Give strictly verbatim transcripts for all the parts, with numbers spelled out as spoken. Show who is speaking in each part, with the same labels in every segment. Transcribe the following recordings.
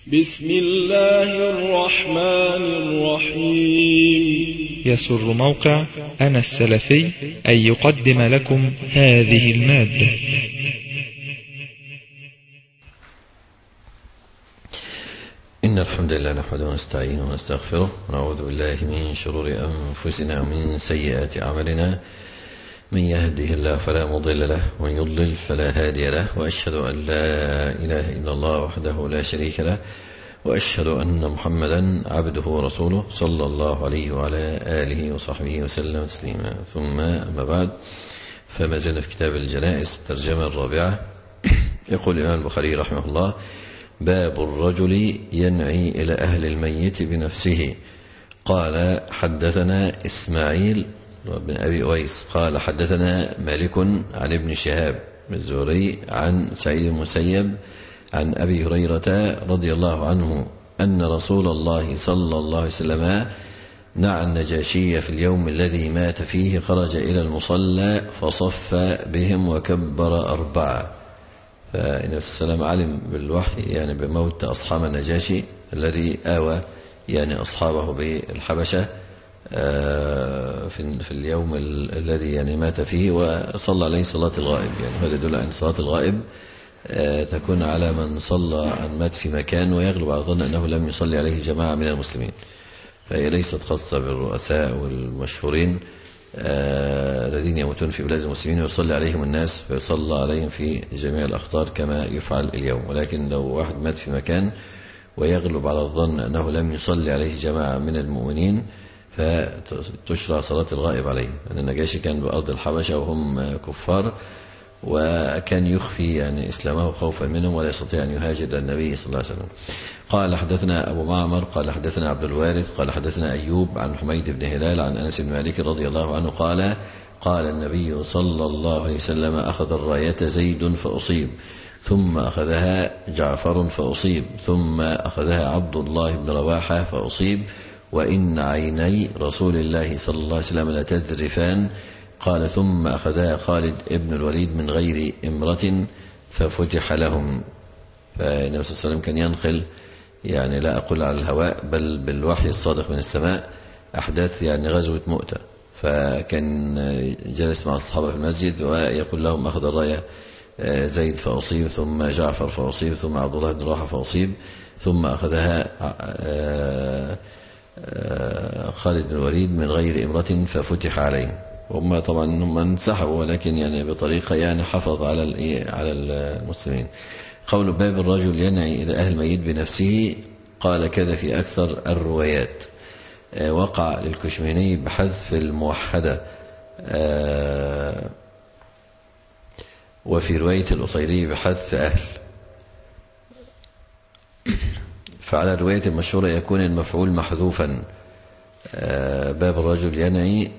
Speaker 1: بسم الله الرحمن الرحيم.
Speaker 2: يسر موقع أنا السلفي أن يقدم لكم هذه المادة.
Speaker 3: إن الحمد لله نحمده ونستعينه ونستغفره ونعوذ بالله من شرور أنفسنا ومن سيئات أعمالنا. من يهده الله فلا مضل له ومن يضلل فلا هادي له، وأشهد أن لا إله إلا الله وحده لا شريك له، وأشهد أن محمدا عبده ورسوله صلى الله عليه وعلى آله وصحبه وسلم تسليما. ثم أما بعد، فما زلنا في كتاب الجنائز الترجمة الرابعة. يقول الإمام البخاري رحمه الله: باب الرجل ينعي إلى أهل الميت بنفسه. قال: حدثنا إسماعيل بن أبي أويس قال: حدثنا مالك عن ابن شهاب الزهري عن سعيد المسيب عن أبي هريرة رضي الله عنه أن رسول الله صلى الله عليه وسلم نعى النجاشي في اليوم الذي مات فيه، خرج إلى المصلى فصف بهم وكبر أربعة. فإن السلام علم بالوحي يعني بموت أصحاب النجاشي الذي آوى يعني أصحابه بالحبشة في اليوم الذي يعني مات فيه، وصلى عليه صلاة الغائب. يعني هذا يدل أن صلاة الغائب تكون على من صلى عن مات في مكان ويغلب على الظن أنه لم يصلي عليه جماعة من المسلمين، فهي ليست خاصة بالرؤساء والمشهورين الذين يموتون في بلاد المسلمين ويصلي عليهم الناس فيصلى عليهم في جميع الأخطار كما يفعل اليوم. ولكن لو واحد مات في مكان ويغلب على الظن أنه لم يصلي عليه جماعة من المؤمنين فتشرع صلاة الغائب عليه، لأن النجاشي كان بأرض الحبشة وهم كفار، وكان يخفي يعني إسلامه خوفا منهم ولا يستطيع أن يهاجر النبي صلى الله عليه وسلم. قال: حدثنا أبو معمر قال: حدثنا عبد الوارث قال: حدثنا أيوب عن حميد بن هلال عن أنس بن مالك رضي الله عنه قال: قال النبي صلى الله عليه وسلم: أخذ الراية زيد فأصيب، ثم أخذها جعفر فأصيب، ثم أخذها عبد الله بن رواحة فأصيب، وإن عيني رسول الله صلى الله عليه وسلم لتذرفان. قال: ثم أخذها خالد ابن الوليد من غير إمرة ففتح لهم. فالنبي صلى الله عليه وسلم كان ينقل، يعني لا أقول على الهواء بل بالوحي الصادق من السماء، أحداث يعني غزوة مؤتة. فكان جلس مع الصحابة في المسجد ويقول لهم: أخذ الراية زيد فأصيب، ثم جعفر فأصيب، ثم عبد الله بن رواحة فأصيب، ثم أخذها خالد بن الوليد من غير إمرة ففتح عليه. هم طبعا هم انسحبوا، ولكن يعني بطريقة يعني حفظ على على المسلمين. قول: باب الرجل ينعي إلى أهل الميت بنفسه. قال: كذا في أكثر الروايات. وقع للكشميني بحذف الموحدة، وفي رواية الأصيري بحذف أهل. فعلى الرواية المشهورة يكون المفعول محذوفا. باب الرجل ينعي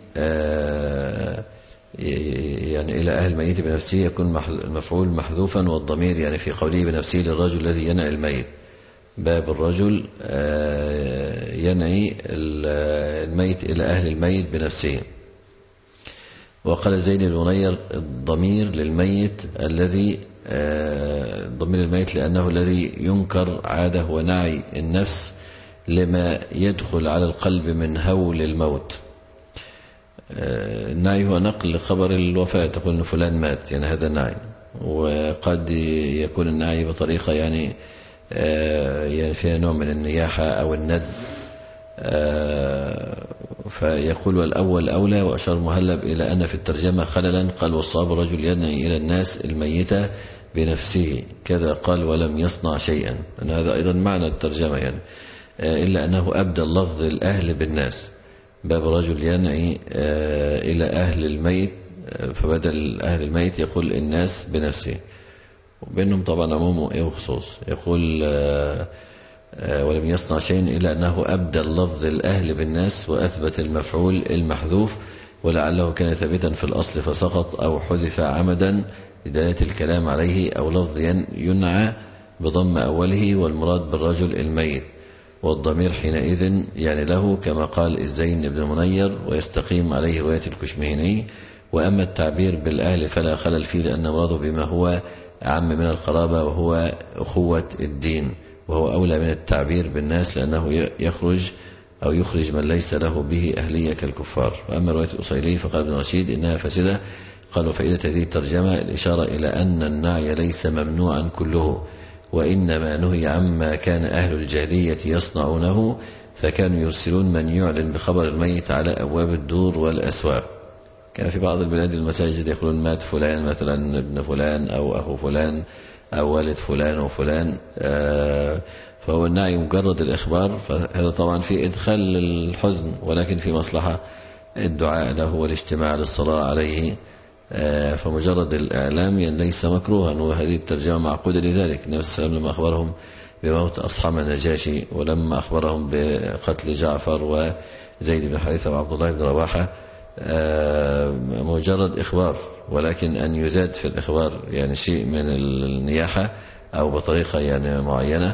Speaker 3: يعني إلى أهل الميت بنفسه يكون المفعول محذوفا، والضمير يعني في قوله بنفسه للرجل الذي ينعي الميت. باب الرجل ينعي الميت إلى أهل الميت بنفسه. وقال زين بن منير: الضمير للميت الذي ضمير الميت لأنه الذي ينكر عاده ونعي النفس لما يدخل على القلب من هول الموت. النعي هو نقل خبر الوفاة، تقول إن فلان مات، يعني هذا النعي. وقد يكون النعي بطريقة يعني يعني فيها نوع من النياحة أو الند. فيقول: والأول أولى. وأشار مهلب إلى أن في الترجمة خللا، قال: والصواب الرجل ينعي إلى الناس الميتة بنفسه، كذا قال: ولم يصنع شيئا. أن هذا أيضا معنى الترجمة يعني، إلا أنه أبدى اللفظ الأهل بالناس. باب الرجل ينعي إلى أهل الميت، فبدل أهل الميت يقول الناس بنفسه، وبينهم طبعا عموم وخصوص. يقول: ولم يصنع شيء، إلا أنه أبدى اللفظ الأهل بالناس وأثبت المفعول المحذوف، ولعله كان ثابتا في الأصل فسقط، أو حذف عمدا لدلالة الكلام عليه، أو لفظ ينعى بضم أوله والمراد بالرجل الميت، والضمير حينئذ يعني له، كما قال الزين بن منير، ويستقيم عليه رواية الكشميهني. وأما التعبير بالأهل فلا خلل فيه، لأن مراده بما هو أعم من القرابة، وهو أخوة الدين، وهو أولى من التعبير بالناس لأنه يخرج أو يخرج من ليس له به أهلية كالكفار. وأما رواية الأصيلي فقال ابن رشيد إنها فاسدة. قالوا فائدة هذه الترجمة الإشارة إلى أن النعي ليس ممنوعا كله، وإنما نهي عما كان أهل الجاهلية يصنعونه، فكانوا يرسلون من يعلن بخبر الميت على أبواب الدور والأسواق. كان في بعض البلاد المساجد يقولون مات فلان مثلا ابن فلان أو أخو فلان أو والد فلان وفلان، فهو النعي مجرد الإخبار، فهذا طبعا في إدخال الحزن، ولكن في مصلحة الدعاء له والاجتماع للصلاة عليه، فمجرد الإعلام ليس مكروها، وهذه الترجمة معقودة لذلك. النبي صلى الله عليه وسلم لما أخبرهم بموت أصحاب النجاشي، ولما أخبرهم بقتل جعفر وزيد بن حارثة وعبد الله بن رواحة، مجرد إخبار، ولكن أن يزاد في الإخبار يعني شيء من النياحة أو بطريقة يعني معينة،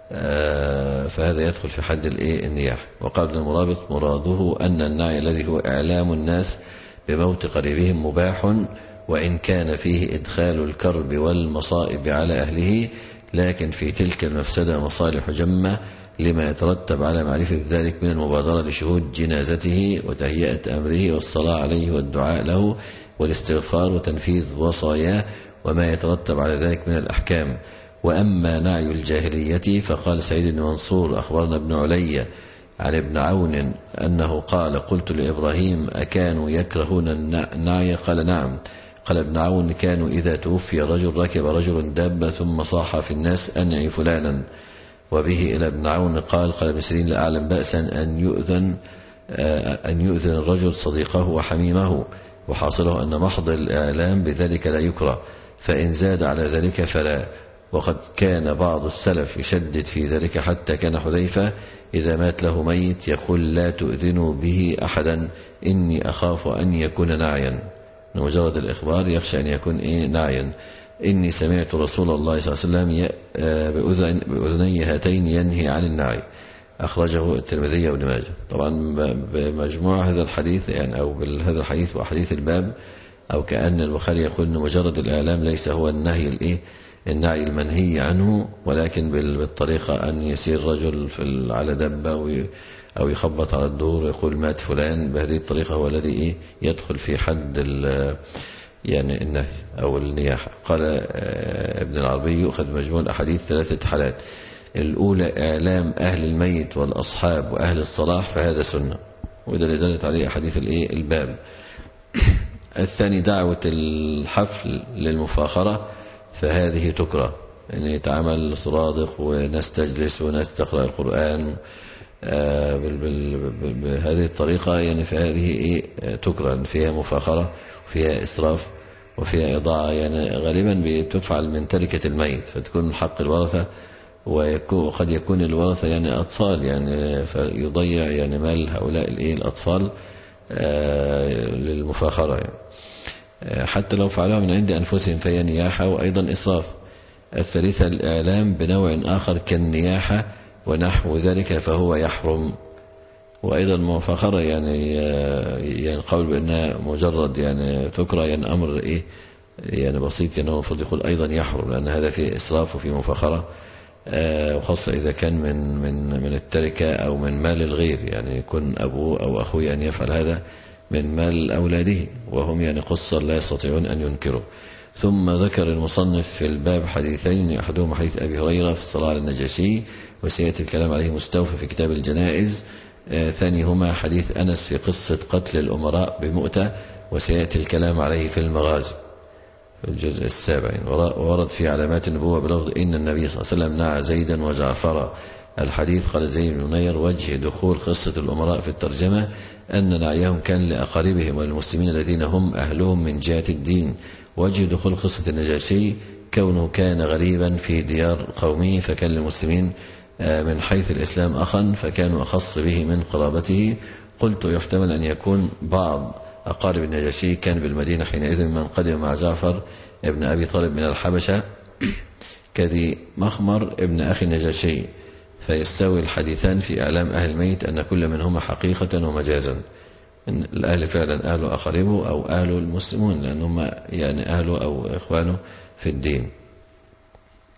Speaker 3: فهذا يدخل في حد النياحة. وقال ابن المرابط مراده أن النعي الذي هو إعلام الناس بموت قريبهم مباح، وإن كان فيه إدخال الكرب والمصائب على أهله، لكن في تلك المفسدة مصالح جمة لما يترتب على معرفة ذلك من المبادرة لشهود جنازته وتهيئة أمره والصلاة عليه والدعاء له والاستغفار وتنفيذ وصاياه وما يترتب على ذلك من الأحكام. وأما نعي الجاهلية فقال سعيد بن منصور أخبرنا ابن علي عن ابن عون أنه قال قلت لإبراهيم أكانوا يكرهون النعي؟ قال نعم. قال ابن عون كانوا إذا توفي رجل ركب رجل دابة ثم صاح في الناس أنعي فلانا. وبه إلى ابن عون قال قال ابن سيرين لا أعلم بأسا أن يؤذن أن يؤذن الرجل صديقه وحميمه، وحاصله أن محض الإعلام بذلك لا يكره، فإن زاد على ذلك فلا. وقد كان بعض السلف يشدد في ذلك، حتى كان حذيفة إذا مات له ميت يقول لا تؤذنوا به أحدا إني أخاف أن يكون نعيا. مجرد الإخبار يخشى أن يكون إيه نعيا. إني سمعت رسول الله صلى الله عليه وسلم بأذني هاتين ينهي عن النعي. أخرجه الترمذي وابن ماجه. طبعا بمجموع هذا الحديث يعني أو بهذا الحديث وأحاديث الباب، أو كأن البخاري يقول أن مجرد الإعلام ليس هو النهي الإيه النعي المنهي عنه، ولكن بالطريقة أن يسير رجل في على دبة أو يخبط على الدور ويقول مات فلان، بهذه الطريقة هو الذي إيه يدخل في حد يعني النهي أو النياحة. قال ابن العربي يؤخذ مجموع الأحاديث ثلاثة حالات: الأولى إعلام أهل الميت والأصحاب وأهل الصلاح، فهذا سنة، وإذا اللي دلت عليه أحاديث الإيه الباب. الثاني دعوة الحفل للمفاخرة، فهذه تكره، يعني يتعامل صرادق وناس تجلس وناس تقرأ القرآن بهذه الطريقة، يعني فهذه إيه تكره، فيها مفاخرة وفيها إسراف وفيها إضاعة، يعني غالبا بتفعل من تركة الميت، فتكون حق الورثة، وقد يكون الورثة يعني أطفال، يعني فيضيع يعني مال هؤلاء الإيه الأطفال للمفاخرة، يعني حتى لو فعلوها من عند أنفسهم فهي نياحة وأيضا إسراف. الثالثة الإعلام بنوع آخر كالنياحة ونحو ذلك فهو يحرم. وأيضا المفاخرة يعني يعني قول بأنها مجرد يعني تكره، يعني أمر إيه يعني بسيط، يعني المفروض يقول أيضا يحرم، لأن هذا فيه إسراف وفيه مفاخرة، وخاصة إذا كان من من من التركة أو من مال الغير، يعني يكون أبوه أو أخوه أن يفعل هذا من مال أولاده وهم يعني قصر لا يستطيعون أن ينكروا. ثم ذكر المصنف في الباب حديثين، أحدهما حديث أبي هريرة في الصلاة على النجاشي، وسيأتي الكلام عليه مستوفى في كتاب الجنائز. آه ثانيهما حديث أنس في قصة قتل الأمراء بمؤتة، وسيأتي الكلام عليه في المغازي في الجزء السابع. ورد في علامات النبوة بلفظ إن النبي صلى الله عليه وسلم نعى زيدا وجعفر. الحديث قال زيد بن منير وجه دخول قصة الأمراء في الترجمة أن نعيهم كان لأقاربهم والمسلمين الذين هم أهلهم من جهة الدين. وجه دخول قصة النجاشي كونه كان غريبا في ديار قومه، فكان للمسلمين من حيث الإسلام أخا، فكانوا أخص به من قرابته. قلت يحتمل أن يكون بعض أقارب النجاشي كان بالمدينة حينئذ من قدم مع جعفر ابن أبي طالب من الحبشة كذي مخمر ابن أخي النجاشي، فيستوي الحديثان في إعلام أهل الميت أن كل منهما حقيقة ومجازا، إن الأهل فعلا أهل أقاربه أو أهل المسلمون، لأنهم يعني أهله أو إخوانه في الدين.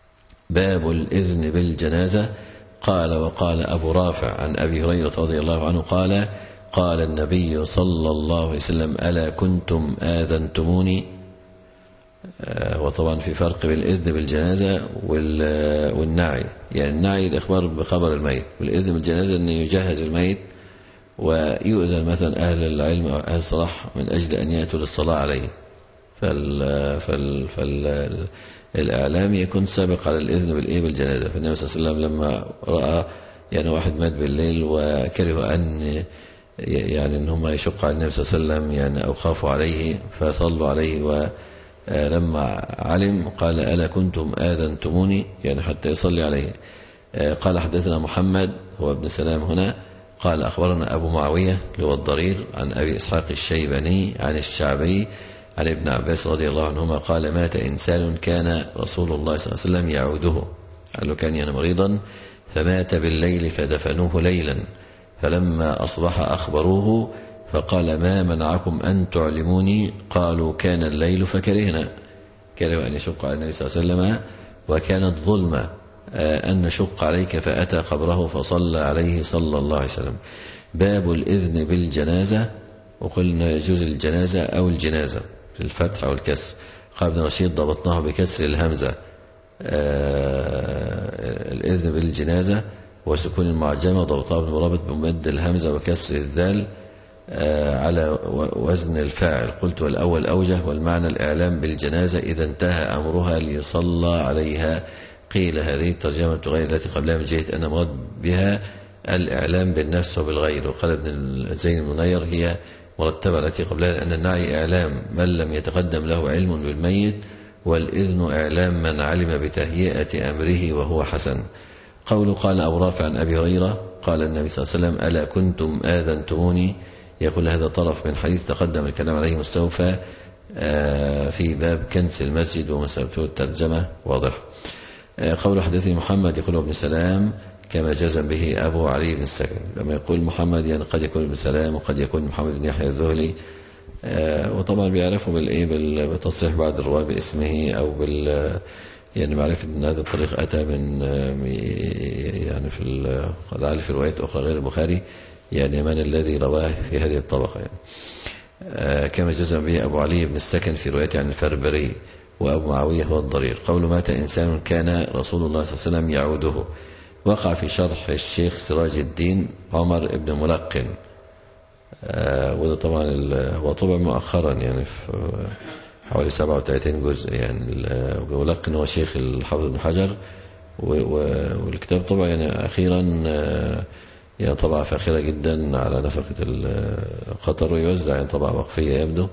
Speaker 3: باب الإذن بالجنازة. قال وقال أبو رافع عن أبي هريرة رضي الله عنه قال قال النبي صلى الله عليه وسلم ألا كنتم آذنتموني. وطبعا في فرق بين الإذن بالجنازة والنعي. يعني النعي الإخبار بخبر الميت، والإذن بالجنازة أن يجهز الميت ويؤذن مثلا أهل العلم أو أهل الصلاح من أجل أن يأتوا للصلاة عليه. فال فال فال الإعلام يكون سابق على الإذن بالإيه بالجنازة. فالنبي صلى الله عليه وسلم لما رأى يعني واحد مات بالليل وكره أن يعني أن هم يشق على النبي صلى الله عليه وسلم يعني أو خافوا عليه فصلوا عليه، ولما علم قال ألا كنتم آذنتموني يعني حتى يصلي عليه. قال حدثنا محمد هو ابن سلام هنا قال أخبرنا أبو معاوية اللي هو الضرير عن أبي إسحاق الشيباني عن الشعبي عن ابن عباس رضي الله عنهما قال مات إنسان كان رسول الله صلى الله عليه وسلم يعوده. قال له كان يعني مريضا فمات بالليل فدفنوه ليلا، فلما أصبح أخبروه فقال ما منعكم أن تعلموني؟ قالوا كان الليل فكرهنا. كره أن يشق على النبي صلى الله عليه وسلم وكانت ظلمة أن نشق عليك، فأتى قبره فصلى عليه صلى الله عليه وسلم. باب الإذن بالجنازة. وقلنا يجوز الجنازة أو الجنازة في الفتح أو الكسر. قال ابن رشيد ضبطناه بكسر الهمزة الإذن بالجنازة وسكون المعجمة، ضبطها ابن مرابط بمد الهمزة وكسر الذال على وزن الفاعل. قلت والأول أوجه، والمعنى الإعلام بالجنازة إذا انتهى أمرها ليصلى عليها. قيل هذه الترجمة غير التي قبلها من جهة أن مراد بها الإعلام بالنفس وبالغير. وقال ابن زين المنير هي مرتبة التي قبلها لأن النعي إعلام من لم يتقدم له علم بالميت، والإذن إعلام من علم بتهيئة أمره وهو حسن. قول قال أبو رافع عن أبي هريرة قال النبي صلى الله عليه وسلم ألا كنتم آذنتموني. يقول هذا طرف من حديث تقدم الكلام عليه مستوفى في باب كنس المسجد ومسألته الترجمة واضح. قول حدثني محمد يقول ابن سلام كما جزم به أبو علي بن السكن. لما يقول محمد يعني قد يكون ابن سلام وقد يكون محمد بن يحيى الذهلي، وطبعا بيعرفوا بالإيه بالتصريح بعد الرواية باسمه أو بال يعني معرفة أن هذا الطريق أتى من يعني في قد علي في روايات أخرى غير البخاري يعني من الذي رواه في هذه الطبقة يعني. كما جزم به أبو علي بن السكن في روايته عن الفربري وأبو معاوية هو الضرير. قول مات إنسان كان رسول الله صلى الله عليه وسلم يعوده وقع في شرح الشيخ سراج الدين عمر بن ملقن، وده طبعا هو طبع مؤخرا يعني في حوالي سبعة وثلاثين جزء يعني. ابن ملقن هو شيخ الحافظ بن حجر، والكتاب طبعا يعني أخيرا يعني طبعا فاخرة جدا على نفقة القطر ويوزع يعني طبعا وقفية يبدو.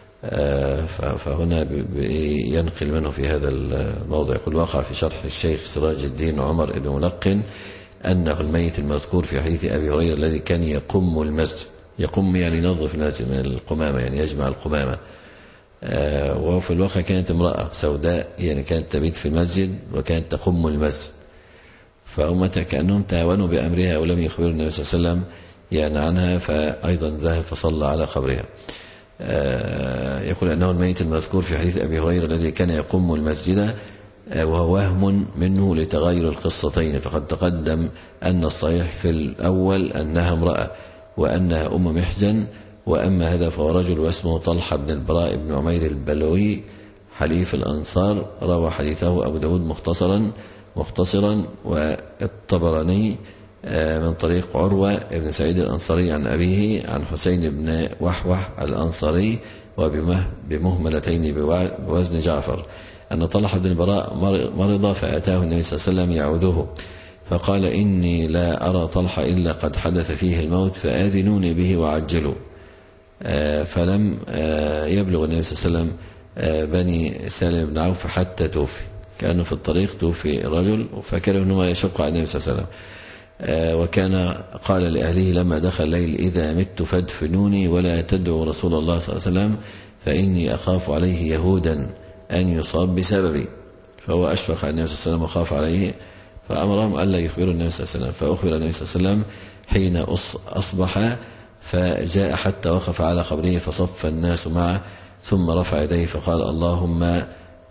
Speaker 3: فهنا ينقل منه في هذا الموضع يقول وقع في شرح الشيخ سراج الدين عمر بن ملقن أنه الميت المذكور في حديث أبي هريرة الذي كان يقم المسجد. يقم يعني ينظف المسجد من القمامة يعني يجمع القمامة. وفي الواقع كانت امرأة سوداء يعني كانت تبيت في المسجد وكانت تقم المسجد، فهم كأنهم تهاونوا بأمرها ولم يخبروا النبي صلى الله عليه وسلم يعني عنها، فأيضا ذهب فصلى على قبرها. يقول أنه الميت المذكور في حديث أبي هريرة الذي كان يقم المسجد وهو وهم منه لتغير القصتين، فقد تقدم أن الصحيح في الأول أنها امرأة وأنها أم محجن، وأما هذا فهو رجل واسمه طلحة بن البراء بن عمير البلوي حليف الأنصار. روى حديثه أبو داود مختصرا مختصرا والطبراني من طريق عروة بن سعيد الأنصاري عن أبيه عن حسين بن وحوح الأنصاري وبمهملتين بوزن جعفر أن طلحة بن البراء مرض فأتاه النبي صلى الله عليه وسلم يعوده فقال إني لا أرى طلحة إلا قد حدث فيه الموت فآذنوني به وعجلوا. فلم يبلغ النبي صلى الله عليه وسلم بني سالم بن عوف حتى توفي، كانوا في الطريق توفي الرجل فكانوا أنه يشق على النبي صلى الله عليه وسلم. وكان قال لأهله لما دخل الليل إذا مت فادفنوني ولا تدعوا رسول الله صلى الله عليه وسلم فإني أخاف عليه يهودا أن يصاب بسببي. فهو أشفق على النبي صلى الله عليه وسلم وخاف عليه فأمرهم ألا يخبروا النبي صلى الله عليه وسلم. فأخبر النبي صلى الله عليه وسلم حين أصبح فجاء حتى وقف على قبره فصف الناس معه ثم رفع يديه فقال اللهم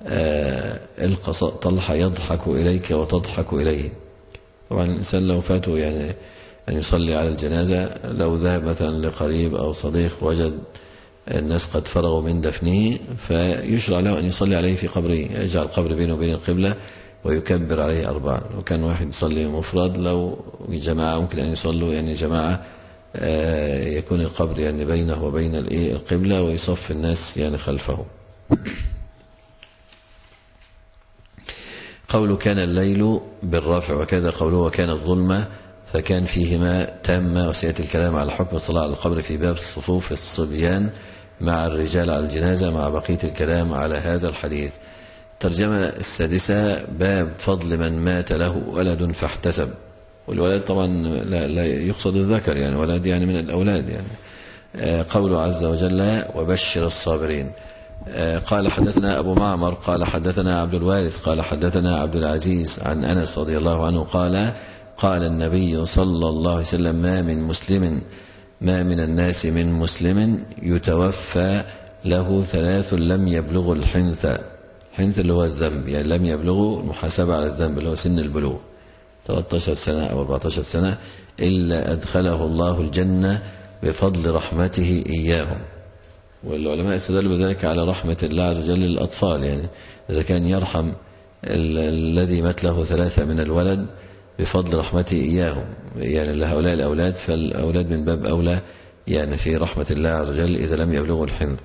Speaker 3: القى طلحة يضحك إليك وتضحك إليه. طبعا الإنسان لو فاته يعني أن يصلي على الجنازة، لو ذهب مثلا لقريب أو صديق وجد الناس قد فرغوا من دفنه، فيشرع له أن يصلي عليه في قبره، يجعل القبر بينه وبين القبلة ويكبر عليه أربعا. وكان واحد يصلي مفرد، لو جماعة ممكن أن يصلوا يعني جماعة يكون القبر يعني بينه وبين القبلة ويصف الناس يعني خلفه. قول كان الليل بالرفع وكذا قوله وكان الظلمة، فكان فيهما تامة. وسيأتي الكلام على حكم الصلاة على القبر في باب الصفوف الصبيان مع الرجال على الجنازة، مع بقية الكلام على هذا الحديث. ترجمة السادسة باب فضل من مات له ولد فاحتسب. والولد طبعا لا, لا يقصد الذكر، يعني ولد يعني من الأولاد يعني. قوله عز وجل وبشر الصابرين. قال حدثنا أبو معمر قال حدثنا عبد الوارث قال حدثنا عبد العزيز عن أنس رضي الله عنه قال قال النبي صلى الله عليه وسلم ما من مسلم ما من الناس من مسلم يتوفى له ثلاث لم يبلغوا الحنث. الحنث اللي هو الذنب، يعني لم يبلغوا المحاسبة على الذنب اللي هو سن البلوغ ثلاثة عشر سنة أو أربعة عشر سنة، إلا أدخله الله الجنة بفضل رحمته إياهم. والعلماء استدلوا بذلك على رحمة الله عز وجل للأطفال، يعني إذا كان يرحم الذي مات له ثلاثة من الولد بفضل رحمته إياهم يعني لهؤلاء الأولاد، فالأولاد من باب أولى يعني في رحمة الله عز وجل إذا لم يبلغوا الحنث.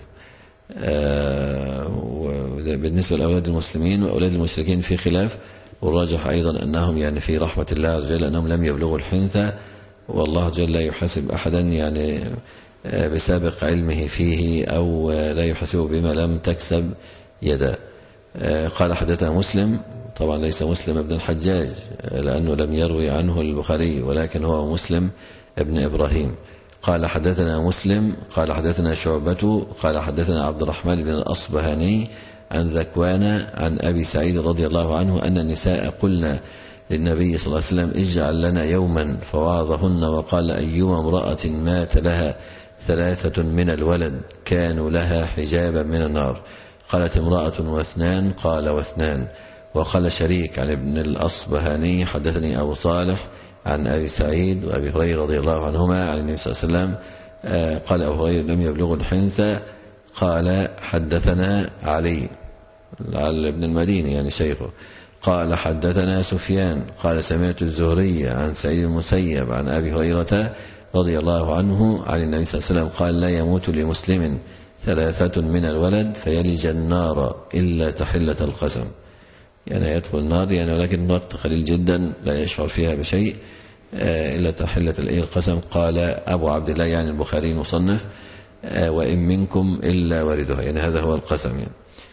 Speaker 3: بالنسبة لأولاد المسلمين وأولاد المشركين في خلاف، والراجح أيضا أنهم يعني في رحمة الله عز وجل أنهم لم يبلغوا الحنث، والله جل لا يحاسب أحدا يعني بسابق علمه فيه أو لا يحاسبه بما لم تكسب يدا. قال حدثنا مسلم، طبعا ليس مسلم ابن الحجاج لأنه لم يروي عنه البخاري، ولكن هو مسلم ابن إبراهيم. قال حدثنا مسلم قال حدثنا شعبة قال حدثنا عبد الرحمن بن الأصبهاني عن ذكوان عن أبي سعيد رضي الله عنه أن النساء قلنا للنبي صلى الله عليه وسلم اجعل لنا يوما فوعظهن، وقال أيما امرأة مات لها ثلاثة من الولد كانوا لها حجابا من النار. قالت امرأة واثنان، قال واثنان. وقال شريك عن ابن الأصبهاني حدثني أبو صالح عن أبي سعيد وأبي هريرة رضي الله عنهما عن النبي صلى الله عليه وسلم قال أبو هريرة لم يبلغوا الحنث. قال حدثنا علي على ابن المديني يعني شيخه قال حدثنا سفيان قال سمعت الزهري عن سعيد المسيب عن أبي هريرة رضي الله عنه عن النبي صلى الله عليه وسلم قال لا يموت لمسلم ثلاثة من الولد فيلج النار إلا تحلة القسم، يعني يدخل النار يعني ولكن وقت قليل جدا لا يشعر فيها بشيء إلا تحلة القسم. قال أبو عبد الله يعني البخاري المصنف وإن منكم إلا واردها، يعني هذا هو القسم يعني.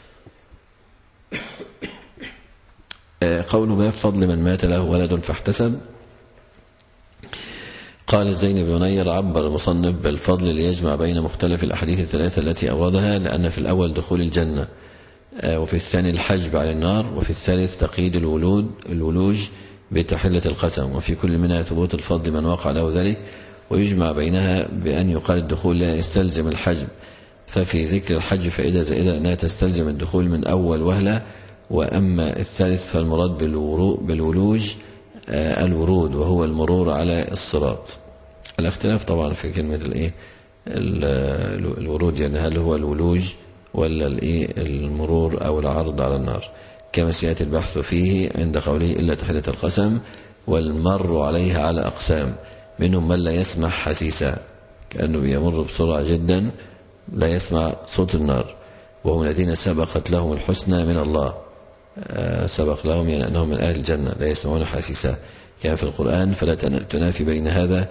Speaker 3: قول باب فضل من مات له ولد فاحتسب. قال الزين بن نير عبر المصنف بالفضل ليجمع بين مختلف الأحاديث الثلاثة التي أوردها، لأن في الأول دخول الجنة، وفي الثاني الحجب على النار، وفي الثالث تقييد الولود الولوج بتحلة القسم، وفي كل منها ثبوت الفضل من وقع له ذلك، ويجمع بينها بأن يقال الدخول لا يستلزم الحجب، ففي ذكر الحجب فإذا زائدة أنها تستلزم الدخول من أول وهلة، وأما الثالث فالمراد بالولوج الورود وهو المرور على الصراط. الاختلاف طبعا في كلمة الايه الورود، يعني هل هو الولوج ولا الايه المرور أو العرض على النار، كما سيأتي البحث فيه عند قوله إلا تحلة القسم. والمر عليها على أقسام، منهم من لا يسمع حسيسا كأنه يمر بسرعة جدا لا يسمع صوت النار، وهم الذين سبقت لهم الحسنى من الله، سبق لهم يعني أنهم من أهل الجنة لا يسمعون حسيسا كان في القرآن، فلا تنافي بين هذا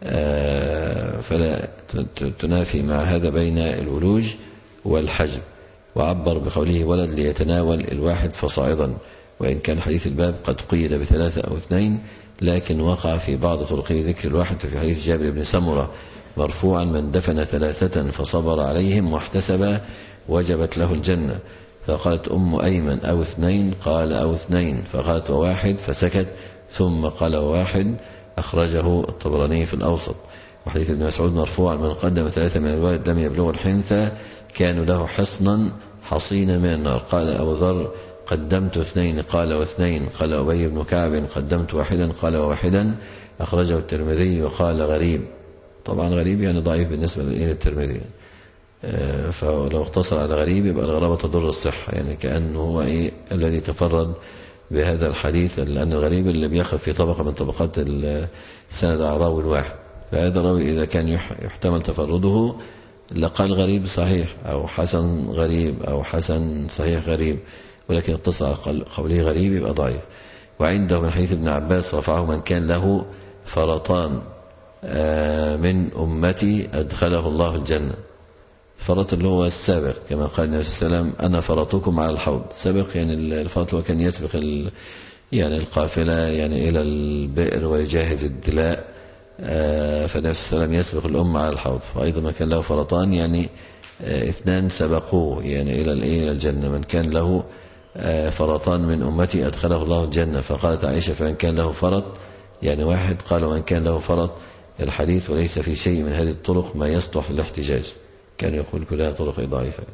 Speaker 3: فلا تنافي مع هذا بين الولوج والحجب. وعبر بقوله ولد ليتناول الواحد فصاعدا، وإن كان حديث الباب قد قيد بثلاثة أو اثنين، لكن وقع في بعض طرقه ذكر الواحد في حديث جابر بن سمرة مرفوعا من دفن ثلاثة فصبر عليهم واحتسب وجبت له الجنة. فقالت أم أيمن أو اثنين، قال أو اثنين، فقالت وواحد فسكت، ثم قال وواحد، أخرجه الطبراني في الأوسط. وحديث ابن مسعود مرفوعا من قدم ثلاثة من الولد لم يبلغ الحنثى كانوا له حصنا حصينا من النار. قال أبو ذر قدمت اثنين قال واثنين. قال أبي بن كعب قدمت واحدا قال وواحدا. أخرجه الترمذي وقال غريب. طبعا غريب يعني ضعيف بالنسبة للترمذي، فلو اقتصر على غريب يبقى الغرابة تضر الصحة، يعني كأنه هو إيه الذي تفرد بهذا الحديث، لأن الغريب اللي بيأخذ في طبقة من طبقات السند على راوي واحد، فهذا الراوي إذا كان يحتمل تفرده لقال غريب صحيح أو حسن غريب أو حسن صحيح غريب، ولكن اقتصر على قوله غريب يبقى ضعيف. وعنده من حديث ابن عباس رفعه من كان له فرطان من أمتي أدخله الله الجنة. فرط اللي هو السابق، كما قال النبي صلى الله عليه وسلم أنا فرطكم على الحوض. سابق يعني الفرط هو كان يسبق يعني القافلة يعني إلى البئر ويجهز الدلاء، فالنبي صلى الله عليه وسلم يسبق الأمة على الحوض. فأيضا من كان له فرطان يعني اثنان سبقوه يعني إلى إلى الجنة. من كان له فرطان من أمتي أدخله الله الجنة. فقالت عائشة فمن كان له فرط يعني واحد، قال ومن كان له فرط الحديث وليس في شيء من هذه الطرق ما يصلح للاحتجاج. كان يقول كلها طرق ضعيفة.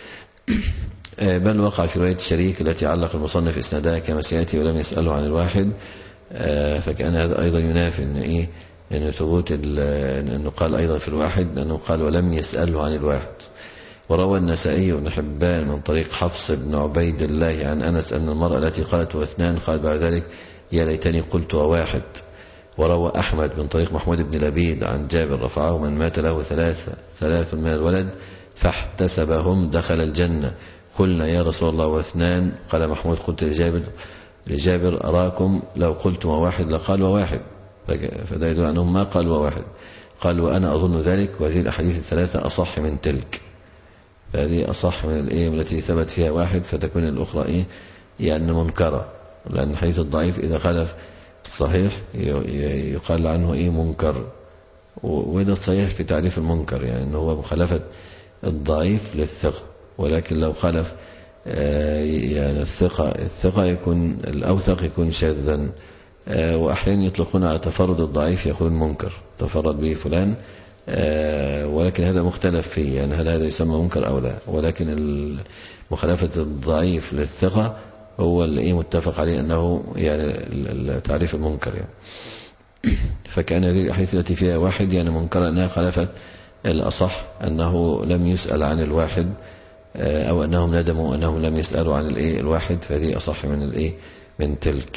Speaker 3: بل وقع في رواية الشريك التي علق المصنف إسنادها كما سيأتي ولم يسأله عن الواحد، فكان هذا أيضا ينافي إن إيه إن ثبوت إنه قال أيضا في الواحد، لأنه قال ولم يسأله عن الواحد. وروى النسائي بن حبان من طريق حفص بن عبيد الله عن أنس أن المرأة التي قالت واثنان قال بعد ذلك يا ليتني قلت وواحد. وروى أحمد من طريق محمود بن لبيد عن جابر رفعه من مات له ثلاثة ثلاث من الولد فاحتسبهم دخل الجنة. قلنا يا رسول الله واثنان؟ قال محمود قلت لجابر لجابر أراكم لو قلت وواحد لقال وواحد، فده يدل أنهم ما قال وواحد. قال وأنا أظن ذلك، وهذه الأحاديث الثلاثة أصح من تلك، فهذه أصح من الإيه التي ثبت فيها واحد، فتكون الأخرى إيه يعني منكرة، لأن الحديث الضعيف إذا خالف الصحيح يقال عنه إيه منكر. وهذا الصحيح في تعريف المنكر يعني أنه هو مخالفة الضعيف للثقة، ولكن لو خالف يعني الثقة الثقة يكون الأوثق يكون شاذا. وأحيانا يطلقون على تفرد الضعيف يكون منكر، تفرد به فلان، ولكن هذا مختلف فيه يعني هل هذا يسمى منكر أو لا. ولكن مخالفة الضعيف للثقة هو اللي متفق عليه أنه يعني تعريف المنكر يعني. فكان هذه الأحاديث التي فيها واحد يعني منكر أنها خالفت الأصح أنه لم يسأل عن الواحد، أو أنهم ندموا أنهم لم يسألوا عن الإيه الواحد، فهذه أصح من الإيه من تلك.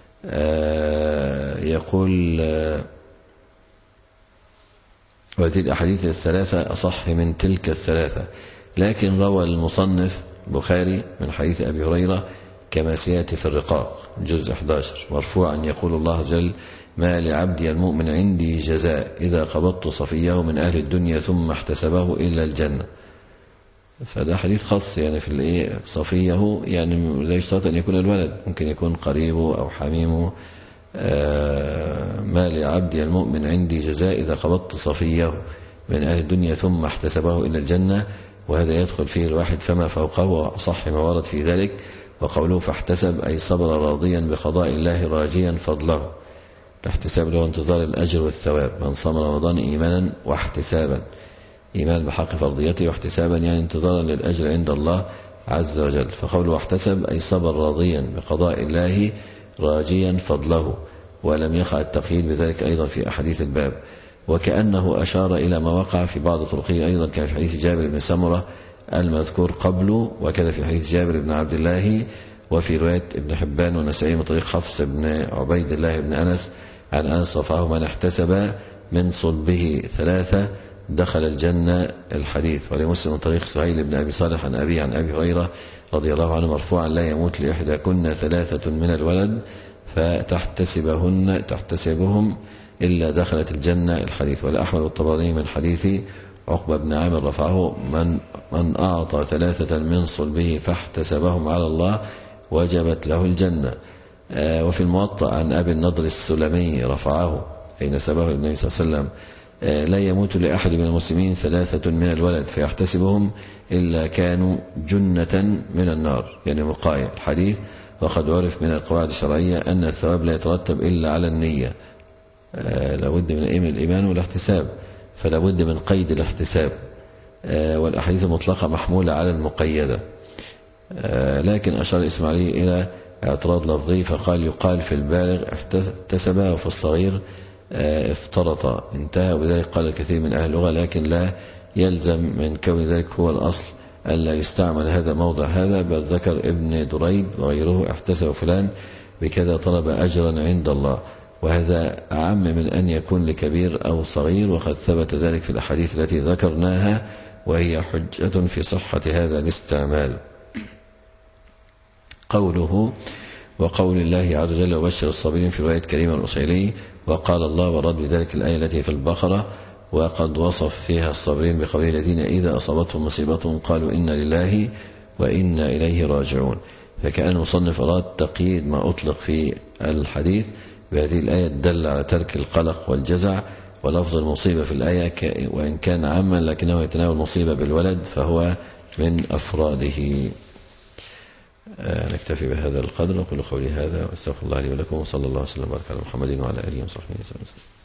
Speaker 3: يقول وهذه الأحاديث الثلاثة أصح من تلك الثلاثة. لكن روى المصنف بخاري من حديث أبي هريرة كما سيأتي في الرقاق جزء أحد عشر مرفوعا يقول الله جل ما لعبدي المؤمن عندي جزاء إذا قبضت صفيه من أهل الدنيا ثم احتسبه إلا الجنة. فده حديث خاص يعني في الإيه صفيه، يعني لا يشترط أن يكون الولد، ممكن يكون قريبه أو حميمه. آه ما لعبدي المؤمن عندي جزاء إذا قبضت صفيه من أهل الدنيا ثم احتسبه إلى الجنة، وهذا يدخل فيه الواحد فما فوقه وصح ما ورد في ذلك. وقوله فاحتسب أي صبر راضيا بقضاء الله راجيا فضله. الاحتساب له انتظار الأجر والثواب. من صام رمضان إيمانا واحتسابا، إيمان بحق فرضيته واحتسابا يعني انتظارا للأجر عند الله عز وجل. فقوله احتسب أي صبر راضيا بقضاء الله راجيا فضله، ولم يقع التقييد بذلك أيضا في أحاديث الباب. وكأنه أشار إلى ما وقع في بعض طرقه أيضا، كان في حديث جابر بن سمرة المذكور قبله، وكذا في حديث جابر بن عبد الله، وفي رواية ابن حبان والنسائي من طريق حفص بن عبيد الله بن أنس عن أنس رفعه من احتسب من صلبه ثلاثة دخل الجنة الحديث. ولمسلم من طريق سهيل بن أبي صالح عن أبي عن أبي هريرة رضي الله عنه مرفوعا لا يموت لإحداكن ثلاثة من الولد فتحتسبهن تحتسبهم إلا دخلت الجنة الحديث. ولأحمد الطبراني من حديث عقبة بن عامر رفعه من من أعطى ثلاثة من صلبه فاحتسبهم على الله وجبت له الجنة. آه وفي الموطأ عن أبي النضر السلمي رفعه أي نسبه النبي صلى الله عليه وسلم آه لا يموت لأحد من المسلمين ثلاثة من الولد فيحتسبهم إلا كانوا جنة من النار، يعني مقاية الحديث. وقد عرف من القواعد الشرعية أن الثواب لا يترتب إلا على النية، آه لابد من الإيمان والاحتساب، فلا بد من قيد الاحتساب. آه والأحاديث المطلقة محمولة على المقيدة. لكن أشار الإسماعيلي إلى اعتراض لفظي فقال يقال في البالغ احتسب وفي الصغير افترط انتهى. وبذلك قال الكثير من أهل اللغة لكن لا يلزم من كون ذلك هو الأصل ألا يستعمل هذا موضع هذا، بل ذكر ابن دريد وغيره احتسب فلان بكذا طلب أجرا عند الله، وهذا أعم من أن يكون لكبير أو صغير، وقد ثبت ذلك في الأحاديث التي ذكرناها وهي حجة في صحة هذا الاستعمال. قوله وقول الله عز وجل وبشر الصابرين في رواية كريم الأصيلي وقال الله ورد بذلك الآية التي في البقرة وقد وصف فيها الصابرين بقوله الذين إذا أصابتهم مصيبة قالوا إنا لله وإنا إليه راجعون. فكأن المصنف أراد تقييد ما أطلق في الحديث بهذه الآية دل على ترك القلق والجزع، ولفظ المصيبة في الآية وإن كان عاما لكنه يتناول المصيبة بالولد فهو من أفراده. آه نكتفي بهذا القدر، وقل قولي هذا واستغفر الله لي ولكم، وصلى الله وسلم وبارك على محمد وعلى آله وصحبه وسلم.